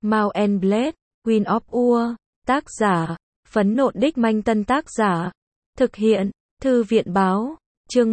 Mount and Blade, Queen of Ur, tác giả, Phấn Nộn Đích Manh Tân tác giả, thực hiện, Thư viện báo, chương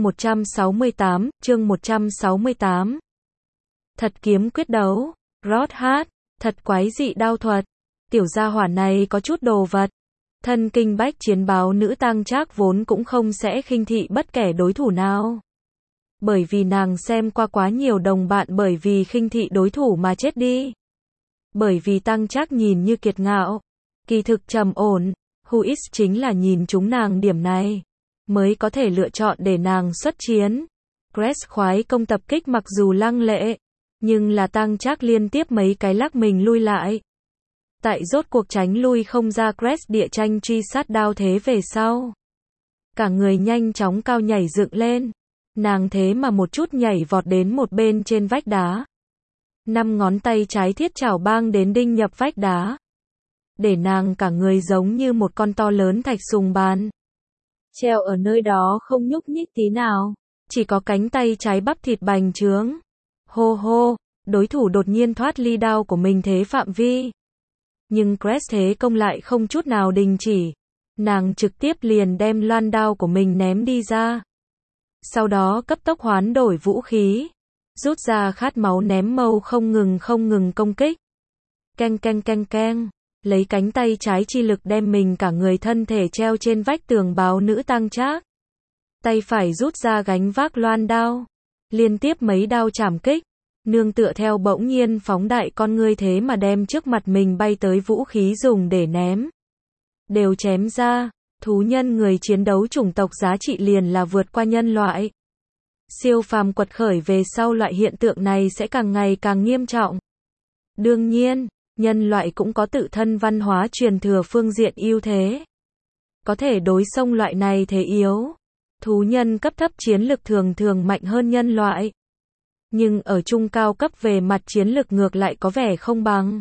168. Thật kiếm quyết đấu, Rod hát, thật quái dị đao thuật, tiểu gia hỏa này có chút đồ vật. Thân kinh bách chiến báo nữ Tang Trác vốn cũng không sẽ khinh thị bất kể đối thủ nào. Bởi vì nàng xem qua quá nhiều đồng bạn bởi vì khinh thị đối thủ mà chết đi. Bởi vì Tang Trác nhìn như kiệt ngạo, kỳ thực trầm ổn, Huis chính là nhìn chúng nàng điểm này, mới có thể lựa chọn để nàng xuất chiến. Crest khoái công tập kích mặc dù lăng lệ, nhưng là Tang Trác liên tiếp mấy cái lắc mình lui lại. Tại rốt cuộc tránh lui không ra Crest địa tranh truy sát đao thế về sau. Cả người nhanh chóng cao nhảy dựng lên. Nàng thế mà một chút nhảy vọt đến một bên trên vách đá. 5 ngón tay trái thiết chảo bang đến đinh nhập vách đá. Để nàng cả người giống như một con to lớn thạch sùng bàn. Treo ở nơi đó không nhúc nhích tí nào. Chỉ có cánh tay trái bắp thịt bành trướng. Hô hô, đối thủ đột nhiên thoát ly đao của mình thế phạm vi. Nhưng Crest thế công lại không chút nào đình chỉ. Nàng trực tiếp liền đem loan đao của mình ném đi ra. Sau đó cấp tốc hoán đổi vũ khí. Rút ra khát máu ném mâu không ngừng công kích. Keng. Lấy cánh tay trái chi lực đem mình cả người thân thể treo trên vách tường báo nữ Tang Trác. Tay phải rút ra gánh vác loan đao. Liên tiếp mấy đao chảm kích. Nương tựa theo bỗng nhiên phóng đại con ngươi thế mà đem trước mặt mình bay tới vũ khí dùng để ném. Đều chém ra, thú nhân người chiến đấu chủng tộc giá trị liền là vượt qua nhân loại. Siêu phàm quật khởi về sau loại hiện tượng này sẽ càng ngày càng nghiêm trọng. Đương nhiên, nhân loại cũng có tự thân văn hóa truyền thừa phương diện ưu thế. Có thể đối xông loại này thế yếu. Thú nhân cấp thấp chiến lực thường mạnh hơn nhân loại. Nhưng ở trung cao cấp về mặt chiến lực ngược lại có vẻ không bằng.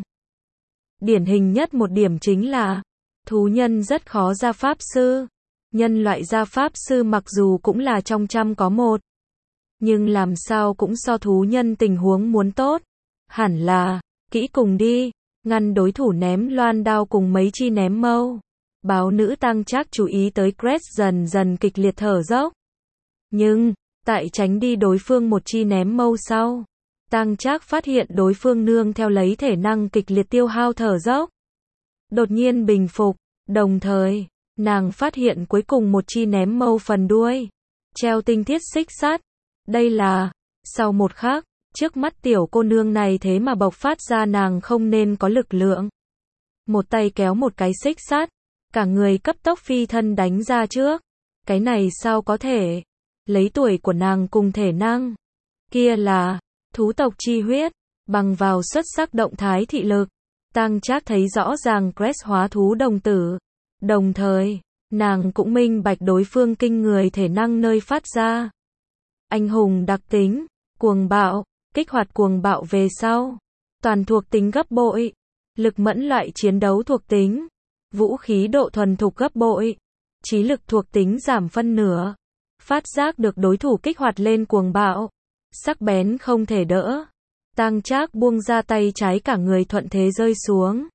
Điển hình nhất một điểm chính là, thú nhân rất khó ra pháp sư. Nhân loại ra pháp sư mặc dù cũng là trong trăm có một. Nhưng làm sao cũng so thú nhân tình huống muốn tốt. Hẳn là, kỹ cùng đi, ngăn đối thủ ném loan đao cùng mấy chi ném mâu. Báo nữ Tang Trác chú ý tới Crest dần kịch liệt thở dốc. Nhưng, tại tránh đi đối phương một chi ném mâu sau, Tang Trác phát hiện đối phương nương theo lấy thể năng kịch liệt tiêu hao thở dốc. Đột nhiên bình phục, đồng thời, nàng phát hiện cuối cùng một chi ném mâu phần đuôi, treo tinh thiết xích sắt. Đây là, sau một khắc, trước mắt tiểu cô nương này thế mà bộc phát ra nàng không nên có lực lượng. Một tay kéo một cái xích sắt, cả người cấp tốc phi thân đánh ra trước. Cái này sao có thể? Lấy tuổi của nàng cùng thể năng. Kia là, thú tộc chi huyết, bằng vào xuất sắc động thái thị lực. Tang Trác thấy rõ ràng Crest hóa thú đồng tử. Đồng thời, nàng cũng minh bạch đối phương kinh người thể năng nơi phát ra. Anh hùng đặc tính, cuồng bạo, kích hoạt cuồng bạo về sau. Toàn thuộc tính gấp bội. Lực mẫn loại chiến đấu thuộc tính. Vũ khí độ thuần thục gấp bội. Trí lực thuộc tính giảm phân nửa. Phát giác được đối thủ kích hoạt lên cuồng bạo. Sắc bén không thể đỡ. Tang Trác buông ra tay trái cả người thuận thế rơi xuống.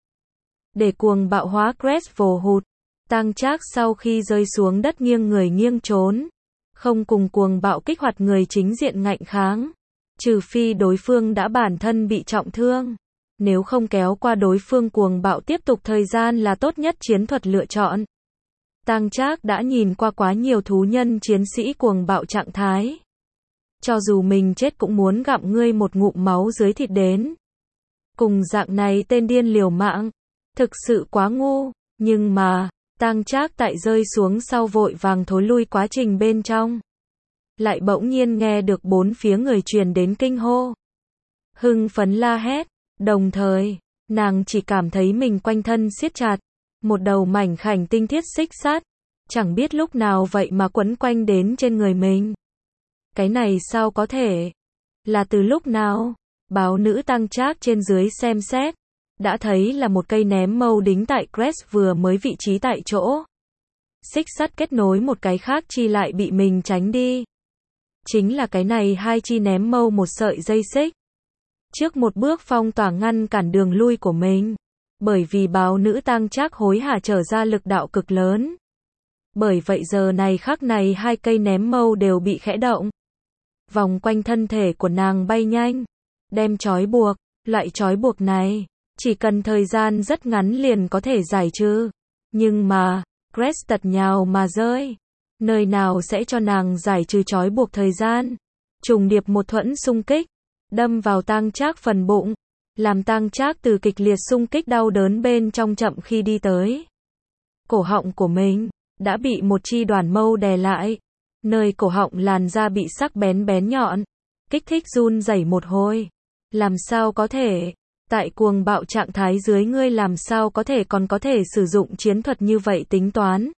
Để cuồng bạo hóa Crest vồ hụt. Tang Trác sau khi rơi xuống đất nghiêng người nghiêng trốn. Không cùng cuồng bạo kích hoạt người chính diện ngạnh kháng. Trừ phi đối phương đã bản thân bị trọng thương. Nếu không kéo qua đối phương cuồng bạo tiếp tục thời gian là tốt nhất chiến thuật lựa chọn. Tang Trác đã nhìn qua quá nhiều thú nhân chiến sĩ cuồng bạo trạng thái. Cho dù mình chết cũng muốn gặm ngươi một ngụm máu dưới thịt đến. Cùng dạng này tên điên liều mạng. Thực sự quá ngu. Nhưng mà, Tang Trác tại rơi xuống sau vội vàng thối lui quá trình bên trong. Lại bỗng nhiên nghe được bốn phía người truyền đến kinh hô. Hưng phấn la hét. Đồng thời, nàng chỉ cảm thấy mình quanh thân siết chặt. Một đầu mảnh khảnh tinh thiết xích sắt. Chẳng biết lúc nào vậy mà quấn quanh đến trên người mình. Cái này sao có thể? Là từ lúc nào? Báo nữ Tang Trác trên dưới xem xét. Đã thấy là một cây ném mâu đính tại Crest vừa mới vị trí tại chỗ. Xích sắt kết nối một cái khác chi lại bị mình tránh đi. Chính là cái này hai chi ném mâu một sợi dây xích. trước một bước phong tỏa ngăn cản đường lui của mình. Bởi vì báo nữ Tang Trác hối hả trở ra lực đạo cực lớn. Bởi vậy giờ này khắc này hai cây ném mâu đều bị khẽ động. Vòng quanh thân thể của nàng bay nhanh. Đem trói buộc, loại trói buộc này, chỉ cần thời gian rất ngắn liền có thể giải trừ. Nhưng mà, Grace tật nhào mà rơi. Nơi nào sẽ cho nàng giải trừ trói buộc thời gian. Trùng điệp một thuẫn xung kích, đâm vào Tang Trác phần bụng. Làm Tang Trác từ kịch liệt xung kích đau đớn bên trong chậm khi đi tới. Cổ họng của mình, đã bị một chi đoàn mâu đè lại. Nơi cổ họng làn da bị sắc bén bén nhọn. Kích thích run rẩy một hồi. Làm sao có thể? Tại cuồng bạo trạng thái dưới ngươi làm sao có thể còn có thể sử dụng chiến thuật như vậy tính toán?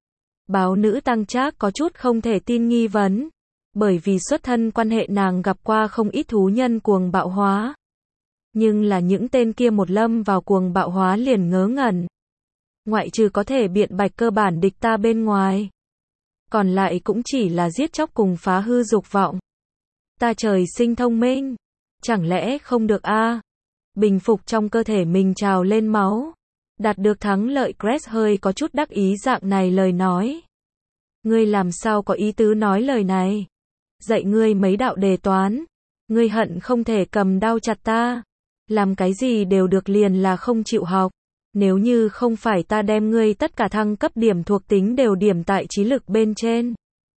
Báo nữ Tang Trác có chút không thể tin nghi vấn. Bởi vì xuất thân quan hệ nàng gặp qua không ít thú nhân cuồng bạo hóa. Nhưng là những tên kia một lâm vào cuồng bạo hóa liền ngớ ngẩn. Ngoại trừ có thể biện bạch cơ bản địch ta bên ngoài. Còn lại cũng chỉ là giết chóc cùng phá hư dục vọng. Ta trời sinh thông minh. Chẳng lẽ không được a? Bình phục trong cơ thể mình trào lên máu. Đạt được thắng lợi Grace hơi có chút đắc ý dạng này lời nói. Ngươi làm sao có ý tứ nói lời này? Dạy ngươi mấy đạo đề toán. Ngươi hận không thể cầm đao chặt ta. Làm cái gì đều được liền là không chịu học. Nếu như không phải ta đem ngươi tất cả thăng cấp điểm thuộc tính đều điểm tại trí lực bên trên.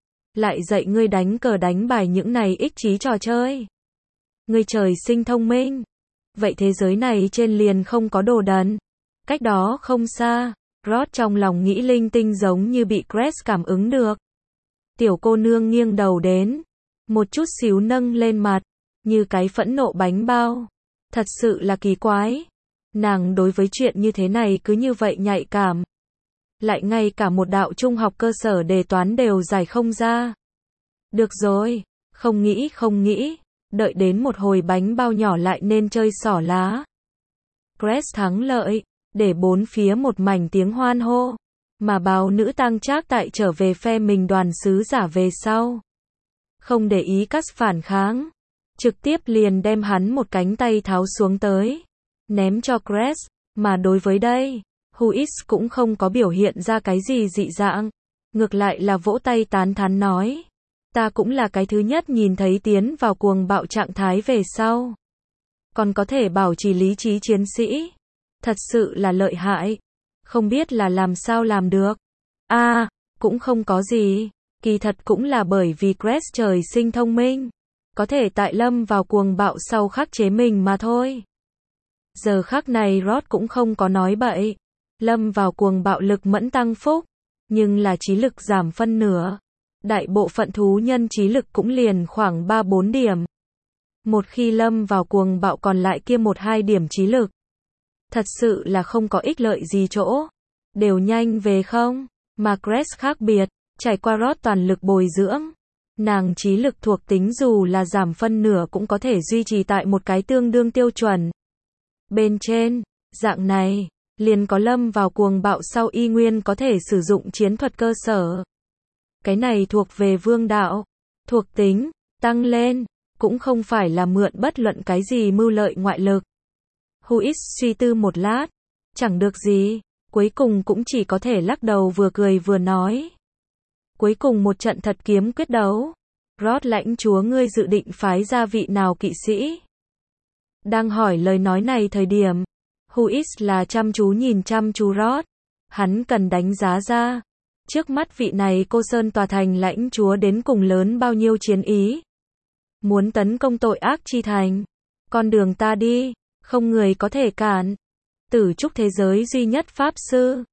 Lại dạy ngươi đánh cờ đánh bài những này ích trí trò chơi. Ngươi trời sinh thông minh. Vậy thế giới này trên liền không có đồ đần. Cách đó không xa, Rod trong lòng nghĩ linh tinh giống như bị Grace cảm ứng được. Tiểu cô nương nghiêng đầu đến. Một chút xíu nâng lên mặt. Như cái phẫn nộ bánh bao. Thật sự là kỳ quái. Nàng đối với chuyện như thế này cứ như vậy nhạy cảm. Lại ngay cả một đạo trung học cơ sở đề toán đều giải không ra. Được rồi, không nghĩ. Đợi đến một hồi bánh bao nhỏ lại nên chơi xỏ lá. Grace thắng lợi, để bốn phía một mảnh tiếng hoan hô. Mà báo nữ Tang Trác tại trở về phe mình đoàn sứ giả về sau. Không để ý Cắt phản kháng. Trực tiếp liền đem hắn một cánh tay tháo xuống tới. Ném cho Grace, mà đối với đây, Huis cũng không có biểu hiện ra cái gì dị dạng. Ngược lại là vỗ tay tán thán nói. Ta cũng là cái thứ nhất nhìn thấy tiến vào cuồng bạo trạng thái về sau. Còn có thể bảo trì lý trí chiến sĩ. Thật sự là lợi hại. Không biết là làm sao làm được. Cũng không có gì. Kỳ thật cũng là bởi vì Grace trời sinh thông minh. Có thể tại lâm vào cuồng bạo sau khắc chế mình mà thôi. Giờ khắc này Rod cũng không có nói bậy. Lâm vào cuồng bạo lực mẫn tăng phúc. Nhưng là trí lực giảm phân nửa. Đại bộ phận thú nhân trí lực cũng liền khoảng 3-4 điểm. Một khi lâm vào cuồng bạo còn lại kia 1-2 điểm trí lực. Thật sự là không có ích lợi gì chỗ. Đều nhanh về không? Mà Grace khác biệt. Trải qua Rod toàn lực bồi dưỡng. Nàng trí lực thuộc tính dù là giảm phân nửa cũng có thể duy trì tại một cái tương đương tiêu chuẩn. Bên trên, dạng này, liền có lâm vào cuồng bạo sau y nguyên có thể sử dụng chiến thuật cơ sở. Cái này thuộc về vương đạo. Thuộc tính, tăng lên, cũng không phải là mượn bất luận cái gì mưu lợi ngoại lực. Huis suy tư một lát, chẳng được gì, cuối cùng cũng chỉ có thể lắc đầu vừa cười vừa nói. Cuối cùng một trận thật kiếm quyết đấu. Rod lãnh chúa ngươi dự định phái ra vị nào kỵ sĩ? Đang hỏi lời nói này thời điểm, Huis là chăm chú nhìn chăm chú Rod. Hắn cần đánh giá ra. Trước mắt vị này cô sơn tòa thành lãnh chúa đến cùng lớn bao nhiêu chiến ý. Muốn tấn công tội ác chi thành. Con đường ta đi, không người có thể cản. Tử trúc thế giới duy nhất pháp sư.